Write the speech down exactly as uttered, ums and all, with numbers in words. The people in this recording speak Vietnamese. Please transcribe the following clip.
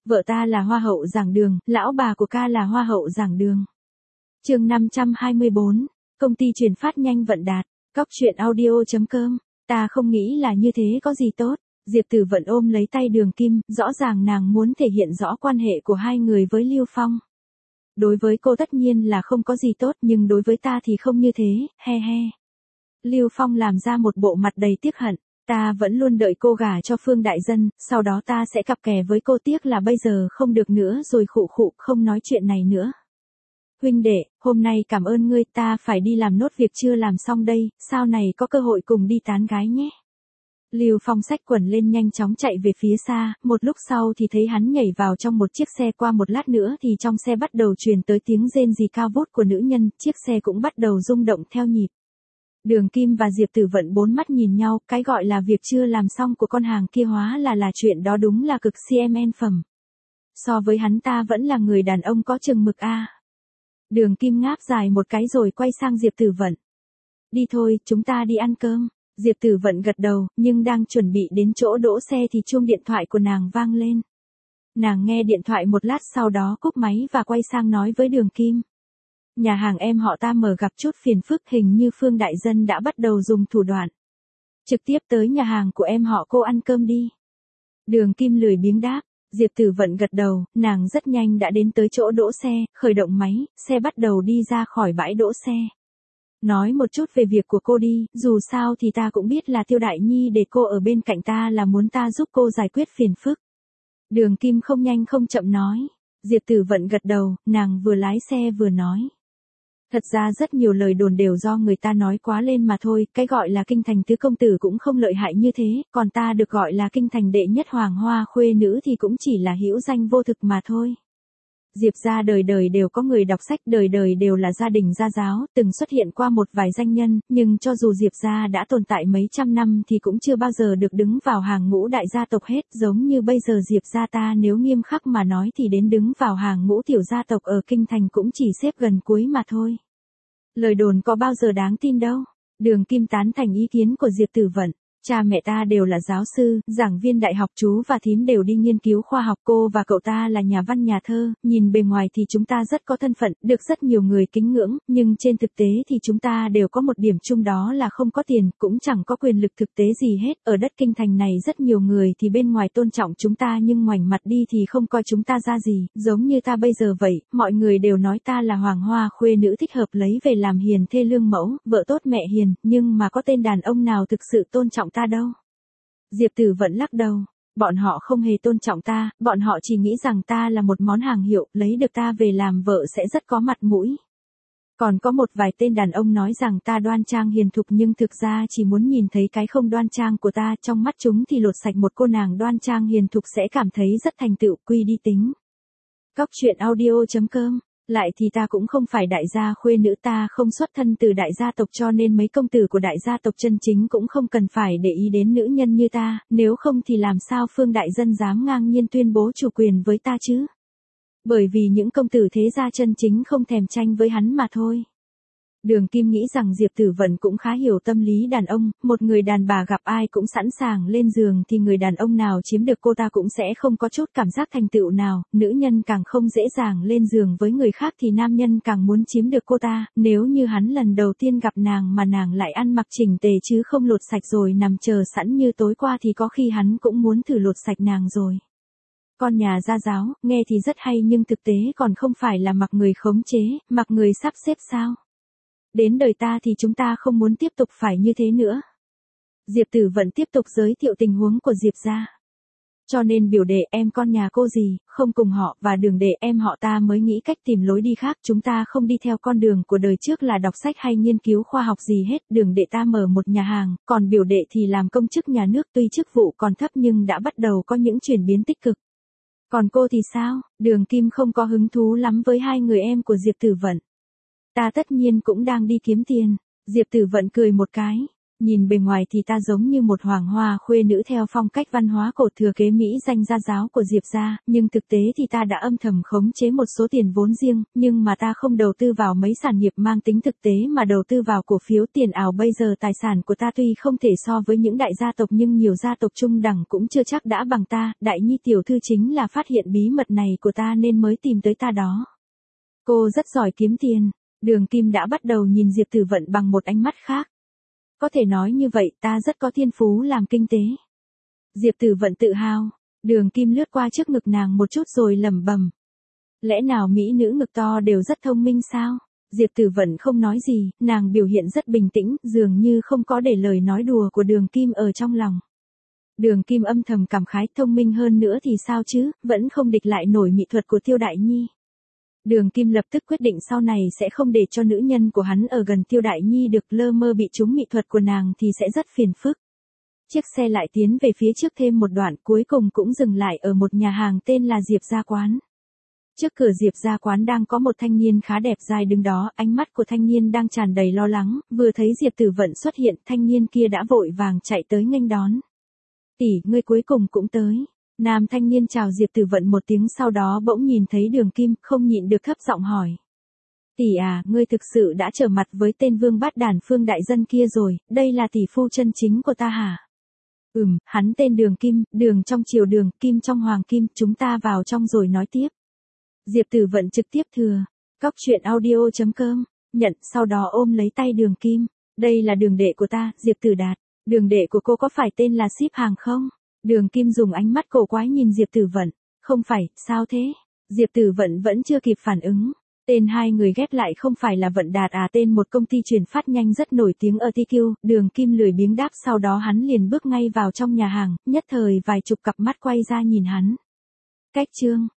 Vợ ta là hoa hậu giảng đường, lão bà của ca là hoa hậu giảng đường. Chương năm trăm hai mươi bốn, công ty truyền phát nhanh Vận Đạt, cóc truyện audio chấm com. Ta không nghĩ là như thế có gì tốt. Diệp Tử Vận ôm lấy tay Đường Kim, rõ ràng nàng muốn thể hiện rõ quan hệ của hai người với Lưu Phong. Đối với cô tất nhiên là không có gì tốt, nhưng đối với ta thì không như thế, he he. Lưu Phong làm ra một bộ mặt đầy tiếc hận. Ta vẫn luôn đợi cô gả cho Phương Đại Dân, sau đó ta sẽ cặp kè với cô, tiếc là bây giờ không được nữa rồi, khụ khụ, không nói chuyện này nữa. Huynh đệ, hôm nay cảm ơn ngươi, ta phải đi làm nốt việc chưa làm xong đây, sau này có cơ hội cùng đi tán gái nhé. Lưu Phong xách quần lên nhanh chóng chạy về phía xa, một lúc sau thì thấy hắn nhảy vào trong một chiếc xe, qua một lát nữa thì trong xe bắt đầu truyền tới tiếng rên rỉ cao vút của nữ nhân, chiếc xe cũng bắt đầu rung động theo nhịp. Đường Kim và Diệp Tử Vận bốn mắt nhìn nhau, cái gọi là việc chưa làm xong của con hàng kia hóa là là chuyện đó, đúng là cực xê em en phẩm. So với hắn ta vẫn là người đàn ông có chừng mực a. Đường Kim ngáp dài một cái rồi quay sang Diệp Tử Vận. Đi thôi, chúng ta đi ăn cơm. Diệp Tử Vận gật đầu, nhưng đang chuẩn bị đến chỗ đỗ xe thì chuông điện thoại của nàng vang lên. Nàng nghe điện thoại một lát sau đó cúp máy và quay sang nói với Đường Kim. Nhà hàng em họ ta mở gặp chút phiền phức, hình như Phương Đại Dân đã bắt đầu dùng thủ đoạn. Trực tiếp tới nhà hàng của em họ cô ăn cơm đi. Đường Kim lười biếng đáp. Diệp Tử Vận gật đầu, nàng rất nhanh đã đến tới chỗ đỗ xe, khởi động máy, xe bắt đầu đi ra khỏi bãi đỗ xe. Nói một chút về việc của cô đi, dù sao thì ta cũng biết là Tiêu Đại Nhi để cô ở bên cạnh ta là muốn ta giúp cô giải quyết phiền phức. Đường Kim không nhanh không chậm nói. Diệp Tử Vận gật đầu, nàng vừa lái xe vừa nói. Thật ra rất nhiều lời đồn đều do người ta nói quá lên mà thôi, cái gọi là kinh thành tứ công tử cũng không lợi hại như thế, còn ta được gọi là kinh thành đệ nhất hoàng hoa khuê nữ thì cũng chỉ là hữu danh vô thực mà thôi. Diệp gia đời đời đều có người đọc sách, đời đời đều là gia đình gia giáo, từng xuất hiện qua một vài danh nhân, nhưng cho dù Diệp gia đã tồn tại mấy trăm năm thì cũng chưa bao giờ được đứng vào hàng ngũ đại gia tộc hết, giống như bây giờ Diệp gia ta nếu nghiêm khắc mà nói thì đến đứng vào hàng ngũ tiểu gia tộc ở kinh thành cũng chỉ xếp gần cuối mà thôi. Lời đồn có bao giờ đáng tin đâu. Đường Kim tán thành ý kiến của Diệp Tử Vận. Cha mẹ ta đều là giáo sư, giảng viên đại học, chú và thím đều đi nghiên cứu khoa học, cô và cậu ta là nhà văn nhà thơ, nhìn bề ngoài thì chúng ta rất có thân phận, được rất nhiều người kính ngưỡng, nhưng trên thực tế thì chúng ta đều có một điểm chung, đó là không có tiền, cũng chẳng có quyền lực thực tế gì hết. Ở đất kinh thành này rất nhiều người thì bên ngoài tôn trọng chúng ta nhưng ngoảnh mặt đi thì không coi chúng ta ra gì, giống như ta bây giờ vậy, mọi người đều nói ta là hoàng hoa khuê nữ thích hợp lấy về làm hiền thê lương mẫu, vợ tốt mẹ hiền, nhưng mà có tên đàn ông nào thực sự tôn trọng ta đâu. Diệp Tử Vận lắc đầu, bọn họ không hề tôn trọng ta, bọn họ chỉ nghĩ rằng ta là một món hàng hiệu, lấy được ta về làm vợ sẽ rất có mặt mũi. Còn có một vài tên đàn ông nói rằng ta đoan trang hiền thục nhưng thực ra chỉ muốn nhìn thấy cái không đoan trang của ta, trong mắt chúng thì lột sạch một cô nàng đoan trang hiền thục sẽ cảm thấy rất thành tựu, quy đi tính. Cóc truyện audio chấm com. Lại thì ta cũng không phải đại gia khuê nữ, ta không xuất thân từ đại gia tộc, cho nên mấy công tử của đại gia tộc chân chính cũng không cần phải để ý đến nữ nhân như ta, nếu không thì làm sao Phương Đại Dân dám ngang nhiên tuyên bố chủ quyền với ta chứ? Bởi vì những công tử thế gia chân chính không thèm tranh với hắn mà thôi. Đường Kim nghĩ rằng Diệp Tử Vận cũng khá hiểu tâm lý đàn ông, một người đàn bà gặp ai cũng sẵn sàng lên giường thì người đàn ông nào chiếm được cô ta cũng sẽ không có chút cảm giác thành tựu nào, nữ nhân càng không dễ dàng lên giường với người khác thì nam nhân càng muốn chiếm được cô ta, nếu như hắn lần đầu tiên gặp nàng mà nàng lại ăn mặc chỉnh tề chứ không lột sạch rồi nằm chờ sẵn như tối qua thì có khi hắn cũng muốn thử lột sạch nàng rồi. Con nhà gia giáo, nghe thì rất hay nhưng thực tế còn không phải là mặc người khống chế, mặc người sắp xếp sao? Đến đời ta thì chúng ta không muốn tiếp tục phải như thế nữa. Diệp Tử Vận tiếp tục giới thiệu tình huống của Diệp gia. Cho nên biểu đệ em con nhà cô gì, không cùng họ, và Đường đệ em họ ta mới nghĩ cách tìm lối đi khác, chúng ta không đi theo con đường của đời trước là đọc sách hay nghiên cứu khoa học gì hết. Đường đệ ta mở một nhà hàng, còn biểu đệ thì làm công chức nhà nước, tuy chức vụ còn thấp nhưng đã bắt đầu có những chuyển biến tích cực. Còn cô thì sao? Đường Kim không có hứng thú lắm với hai người em của Diệp Tử Vận. Ta tất nhiên cũng đang đi kiếm tiền. Diệp Tử Vận cười một cái. Nhìn bề ngoài thì ta giống như một hoàng hoa khuê nữ theo phong cách văn hóa cổ thừa kế Mỹ danh gia giáo của Diệp gia, nhưng thực tế thì ta đã âm thầm khống chế một số tiền vốn riêng, nhưng mà ta không đầu tư vào mấy sản nghiệp mang tính thực tế mà đầu tư vào cổ phiếu tiền ảo. Bây giờ tài sản của ta tuy không thể so với những đại gia tộc nhưng nhiều gia tộc trung đẳng cũng chưa chắc đã bằng ta. Đại Nhi tiểu thư chính là phát hiện bí mật này của ta nên mới tìm tới ta đó. Cô rất giỏi kiếm tiền. Đường Kim đã bắt đầu nhìn Diệp Tử Vận bằng một ánh mắt khác. Có thể nói như vậy, ta rất có thiên phú làm kinh tế. Diệp Tử Vận tự hào. Đường Kim lướt qua trước ngực nàng một chút rồi lẩm bẩm. Lẽ nào mỹ nữ ngực to đều rất thông minh sao? Diệp Tử Vận không nói gì, nàng biểu hiện rất bình tĩnh, dường như không có để lời nói đùa của Đường Kim ở trong lòng. Đường Kim âm thầm cảm khái, thông minh hơn nữa thì sao chứ, vẫn không địch lại nổi mỹ thuật của Tiêu Đại Nhi. Đường Kim lập tức quyết định sau này sẽ không để cho nữ nhân của hắn ở gần Tiêu Đại Nhi được, lơ mơ bị trúng mỹ thuật của nàng thì sẽ rất phiền phức. Chiếc xe lại tiến về phía trước thêm một đoạn, cuối cùng cũng dừng lại ở một nhà hàng tên là Diệp Gia Quán. Trước cửa Diệp Gia Quán đang có một thanh niên khá đẹp trai đứng đó, ánh mắt của thanh niên đang tràn đầy lo lắng, vừa thấy Diệp Tử Vận xuất hiện, thanh niên kia đã vội vàng chạy tới nghênh đón. Tỷ, ngươi cuối cùng cũng tới. Nam thanh niên chào Diệp Tử Vận một tiếng, sau đó bỗng nhìn thấy Đường Kim, không nhịn được thấp giọng hỏi. Tỷ à, ngươi thực sự đã trở mặt với tên vương bát đàn Phương đại dân kia rồi, đây là tỷ phu chân chính của ta hả? Ừm, hắn tên Đường Kim, đường trong triều đường, kim trong hoàng kim, chúng ta vào trong rồi nói tiếp. Diệp Tử Vận trực tiếp thừa. Cóc truyện audio chấm com, nhận, sau đó ôm lấy tay Đường Kim. Đây là đường đệ của ta, Diệp Tử Đạt. Đường đệ của cô có phải tên là Ship Hàng không? Đường Kim dùng ánh mắt cổ quái nhìn Diệp Tử Vận. Không phải, sao thế? Diệp Tử Vận vẫn chưa kịp phản ứng. Tên hai người ghép lại không phải là Vận Đạt à, tên một công ty chuyển phát nhanh rất nổi tiếng ở tê quy. Đường Kim lười biếng đáp, sau đó hắn liền bước ngay vào trong nhà hàng, nhất thời vài chục cặp mắt quay ra nhìn hắn. Cách chương